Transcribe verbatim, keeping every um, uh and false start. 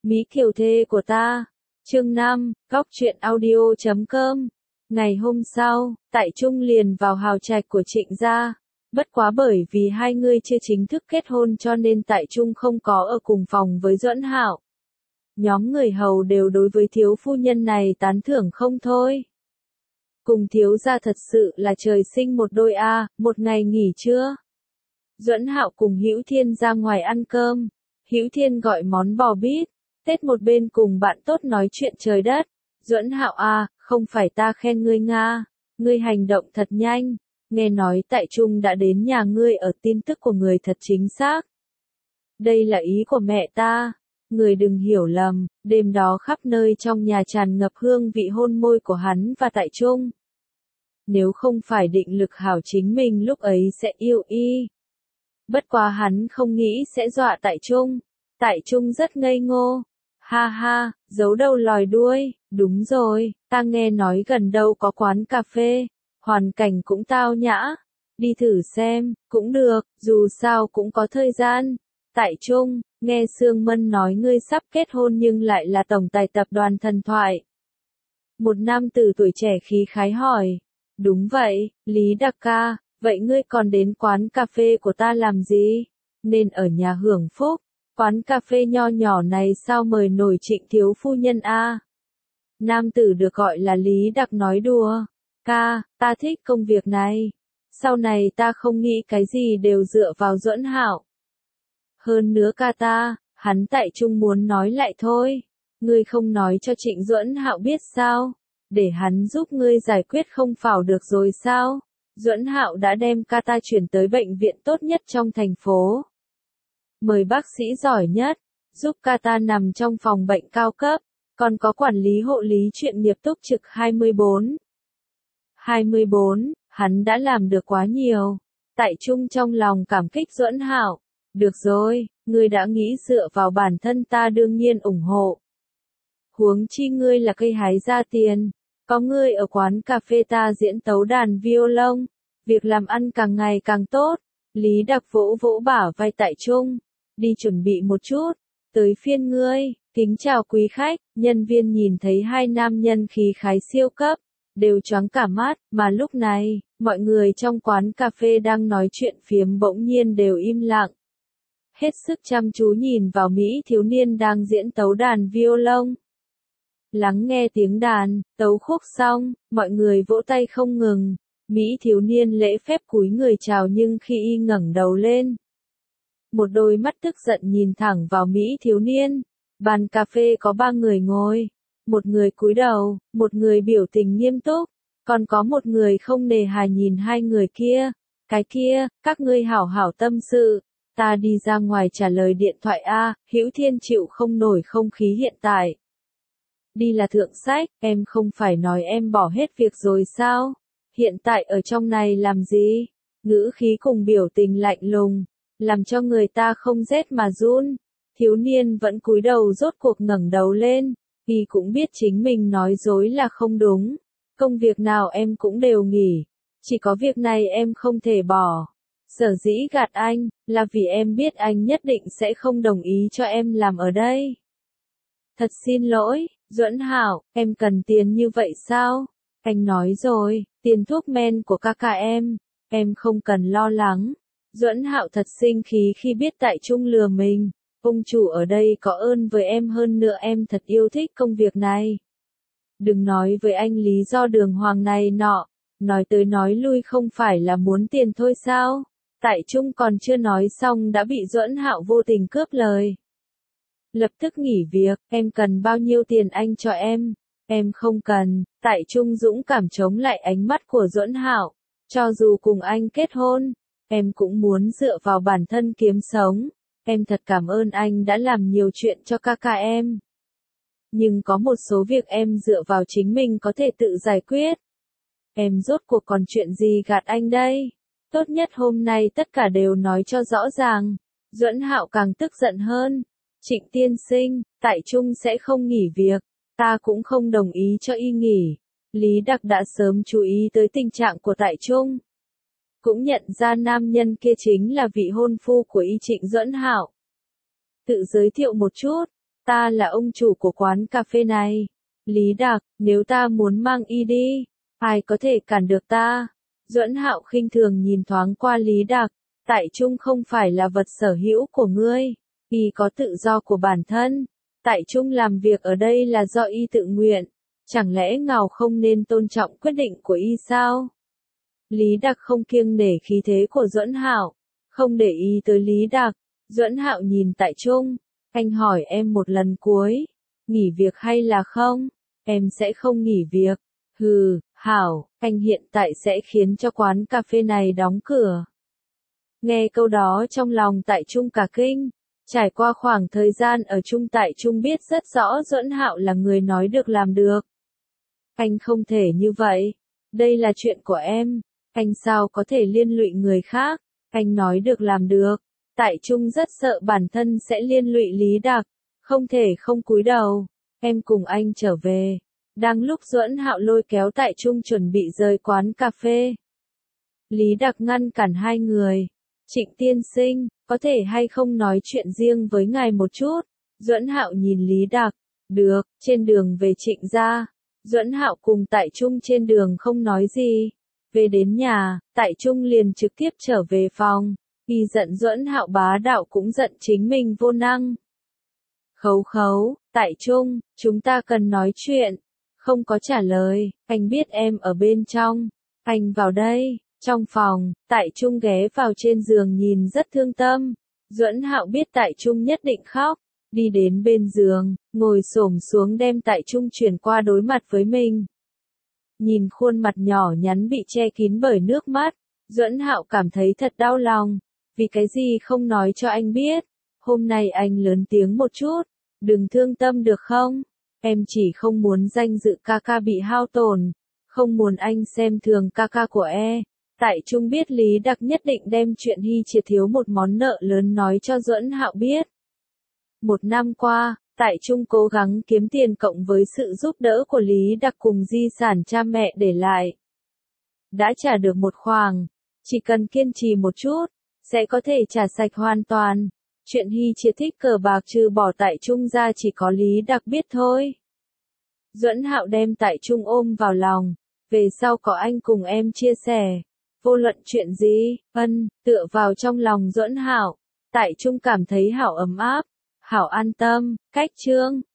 Mỹ Kiều thê của ta. Chương năm, góc truyện audio chấm com. Ngày hôm sau, Tại Trung liền vào hào trạch của Trịnh gia. Bất quá bởi vì hai người chưa chính thức kết hôn cho nên Tại Trung không có ở cùng phòng với Duẫn Hạo. Nhóm người hầu đều đối với thiếu phu nhân này tán thưởng không thôi. Cùng thiếu gia thật sự là trời sinh một đôi a, à, một ngày nghỉ trưa. Duẫn Hạo cùng Hữu Thiên ra ngoài ăn cơm. Hữu Thiên gọi món bò bít tết, một bên cùng bạn tốt nói chuyện trời đất. Duẫn Hạo à, không phải ta khen ngươi nga, ngươi hành động thật nhanh. Nghe nói Tại Trung đã đến nhà ngươi ở, tin tức của người thật chính xác. Đây là ý của mẹ ta. Người đừng hiểu lầm, đêm đó khắp nơi trong nhà tràn ngập hương vị hôn môi của hắn và Tại Trung. Nếu không phải định lực hảo chính mình lúc ấy sẽ yêu y. Bất quá hắn không nghĩ sẽ dọa Tại Trung. Tại Trung rất ngây ngô. Ha ha, giấu đầu lòi đuôi, đúng rồi, ta nghe nói gần đâu có quán cà phê, hoàn cảnh cũng tao nhã. Đi thử xem, cũng được, dù sao cũng có thời gian. Tại Trung, nghe Sương Mân nói ngươi sắp kết hôn nhưng lại là tổng tài tập đoàn Thần Thoại. Một nam tử tuổi trẻ khí khái hỏi. Đúng vậy, Lý Đặc ca, vậy ngươi còn đến quán cà phê của ta làm gì? Nên ở nhà hưởng phúc. Quán cà phê nho nhỏ này sao mời nổi Trịnh thiếu phu nhân a? Nam tử được gọi là Lý Đặc nói đùa. Ca, ta thích công việc này. Sau này ta không nghĩ cái gì đều dựa vào Duẫn Hạo. Hơn nữa ca ta, hắn Tại Trung muốn nói lại thôi. Ngươi không nói cho Trịnh Duẫn Hạo biết sao? Để hắn giúp ngươi giải quyết không phảo được rồi sao? Duẫn Hạo đã đem ca ta chuyển tới bệnh viện tốt nhất trong thành phố. Mời bác sĩ giỏi nhất, giúp ca ta nằm trong phòng bệnh cao cấp, còn có quản lý hộ lý chuyện nghiệp túc trực hai mươi bốn. hai mươi bốn, hắn đã làm được quá nhiều. Tại Trung trong lòng cảm kích Duẫn Hạo. Được rồi, ngươi đã nghĩ dựa vào bản thân ta đương nhiên ủng hộ. Huống chi ngươi là cây hái ra tiền, có ngươi ở quán cà phê ta diễn tấu đàn violon, việc làm ăn càng ngày càng tốt. Lý Đặc vỗ vỗ bả vai Tại Trung. Đi chuẩn bị một chút, tới phiên ngươi, kính chào quý khách. Nhân viên nhìn thấy hai nam nhân khí khái siêu cấp, đều choáng cả mắt, mà lúc này, mọi người trong quán cà phê đang nói chuyện phiếm bỗng nhiên đều im lặng. Hết sức chăm chú nhìn vào Mỹ thiếu niên đang diễn tấu đàn violon. Lắng nghe tiếng đàn, tấu khúc xong, mọi người vỗ tay không ngừng. Mỹ thiếu niên lễ phép cúi người chào nhưng khi y ngẩng đầu lên, một đôi mắt tức giận nhìn thẳng vào Mỹ thiếu niên. Bàn cà phê có ba người ngồi. Một người cúi đầu, một người biểu tình nghiêm túc, còn có một người không nề hà nhìn hai người kia. Cái kia, các ngươi hảo hảo tâm sự. Ta đi ra ngoài trả lời điện thoại a. Hữu Thiên chịu không nổi không khí hiện tại. Đi là thượng sách, em không phải nói em bỏ hết việc rồi sao? Hiện tại ở trong này làm gì? Ngữ khí cùng biểu tình lạnh lùng, làm cho người ta không rét mà run. Thiếu niên vẫn cúi đầu rốt cuộc ngẩng đầu lên, vì cũng biết chính mình nói dối là không đúng. Công việc nào em cũng đều nghỉ, chỉ có việc này em không thể bỏ. Sở dĩ gạt anh, là vì em biết anh nhất định sẽ không đồng ý cho em làm ở đây. Thật xin lỗi, Duẫn Hạo, em cần tiền như vậy sao? Anh nói rồi, tiền thuốc men của ca ca em, em không cần lo lắng. Duẫn Hạo thật sinh khí khi biết Tại Trung lừa mình. Ông chủ ở đây có ơn với em, hơn nữa em thật yêu thích công việc này. Đừng nói với anh lý do đường hoàng này nọ, nói tới nói lui không phải là muốn tiền thôi sao? Tại Trung còn chưa nói xong đã bị Duẫn Hạo vô tình cướp lời. Lập tức nghỉ việc, em cần bao nhiêu tiền anh cho em? Em không cần. Tại Trung dũng cảm chống lại ánh mắt của Duẫn Hạo. Cho dù cùng anh kết hôn, em cũng muốn dựa vào bản thân kiếm sống. Em thật cảm ơn anh đã làm nhiều chuyện cho ca ca em. Nhưng có một số việc em dựa vào chính mình có thể tự giải quyết. Em rốt cuộc còn chuyện gì gạt anh đây? Tốt nhất hôm nay tất cả đều nói cho rõ ràng. Duẫn Hạo càng tức giận hơn. Trịnh tiên sinh, Tại Trung sẽ không nghỉ việc. Ta cũng không đồng ý cho y nghỉ. Lý Đặc đã sớm chú ý tới tình trạng của Tại Trung. Cũng nhận ra nam nhân kia chính là vị hôn phu của y Trịnh Duẫn Hạo. Tự giới thiệu một chút, Ta là ông chủ của quán cà phê này. Lý Đạc, nếu ta muốn mang y đi, ai có thể cản được ta? Duẫn Hạo khinh thường nhìn thoáng qua Lý Đạc, Tại Trung không phải là vật sở hữu của ngươi, y có tự do của bản thân. Tại Trung làm việc ở đây là do y tự nguyện, chẳng lẽ ngài không nên tôn trọng quyết định của y sao? Lý Đạc không kiêng nể khí thế của Duẫn Hạo, không để ý tới Lý Đạc. Duẫn Hạo nhìn Tại Trung, anh hỏi em một lần cuối, nghỉ việc hay là không? Em sẽ không nghỉ việc. Hừ, hảo, anh hiện tại sẽ khiến cho quán cà phê này đóng cửa. Nghe câu đó trong lòng Tại Trung cả kinh, trải qua khoảng thời gian ở chung Tại Trung biết rất rõ Duẫn Hạo là người nói được làm được. Anh không thể như vậy, đây là chuyện của em, anh sao có thể liên lụy người khác, anh nói được làm được. Tại Trung rất sợ bản thân sẽ liên lụy Lý Đạc, không thể không cúi đầu. Em cùng anh trở về. Đang lúc Duẫn Hạo lôi kéo Tại Trung chuẩn bị rời quán cà phê, Lý Đạc ngăn cản hai người. Trịnh tiên sinh, có thể hay không nói chuyện riêng với ngài một chút? Duẫn Hạo nhìn Lý Đạc. Được. Trên đường về Trịnh gia, Duẫn Hạo cùng Tại Trung trên đường không nói gì. Về đến nhà, Tại Trung liền trực tiếp trở về phòng. Y giận Duẫn Hạo bá đạo cũng giận chính mình vô năng. Khấu khấu, Tại Trung, chúng ta cần nói chuyện. Không có trả lời, anh biết em ở bên trong. Anh vào đây. Trong phòng, Tại Trung ghé vào trên giường nhìn rất thương tâm. Duẫn Hạo biết Tại Trung nhất định khóc, đi đến bên giường, ngồi xổm xuống đem Tại Trung chuyển qua đối mặt với mình. Nhìn khuôn mặt nhỏ nhắn bị che kín bởi nước mắt, Duẫn Hạo cảm thấy thật đau lòng. Vì cái gì không nói cho anh biết? Hôm nay anh lớn tiếng một chút, đừng thương tâm được không? Em chỉ không muốn danh dự ca ca bị hao tổn, không muốn anh xem thường ca ca của e. Tại Trung biết Lý Đạc nhất định đem chuyện Hy Triệt thiếu một món nợ lớn nói cho Duẫn Hạo biết. Một năm qua, Tại Trung cố gắng kiếm tiền cộng với sự giúp đỡ của Lý Đạc cùng di sản cha mẹ để lại. Đã trả được một khoản, chỉ cần kiên trì một chút, sẽ có thể trả sạch hoàn toàn. Chuyện Hy Triệt thích cờ bạc trừ bỏ Tại Trung ra chỉ có Lý Đạc biết thôi. Duẫn Hạo đem Tại Trung ôm vào lòng, về sau có anh cùng em chia sẻ. Vô luận chuyện gì, ân, tựa vào trong lòng Duẫn Hạo, Tại Trung cảm thấy hảo ấm áp, hảo an tâm. Cách chương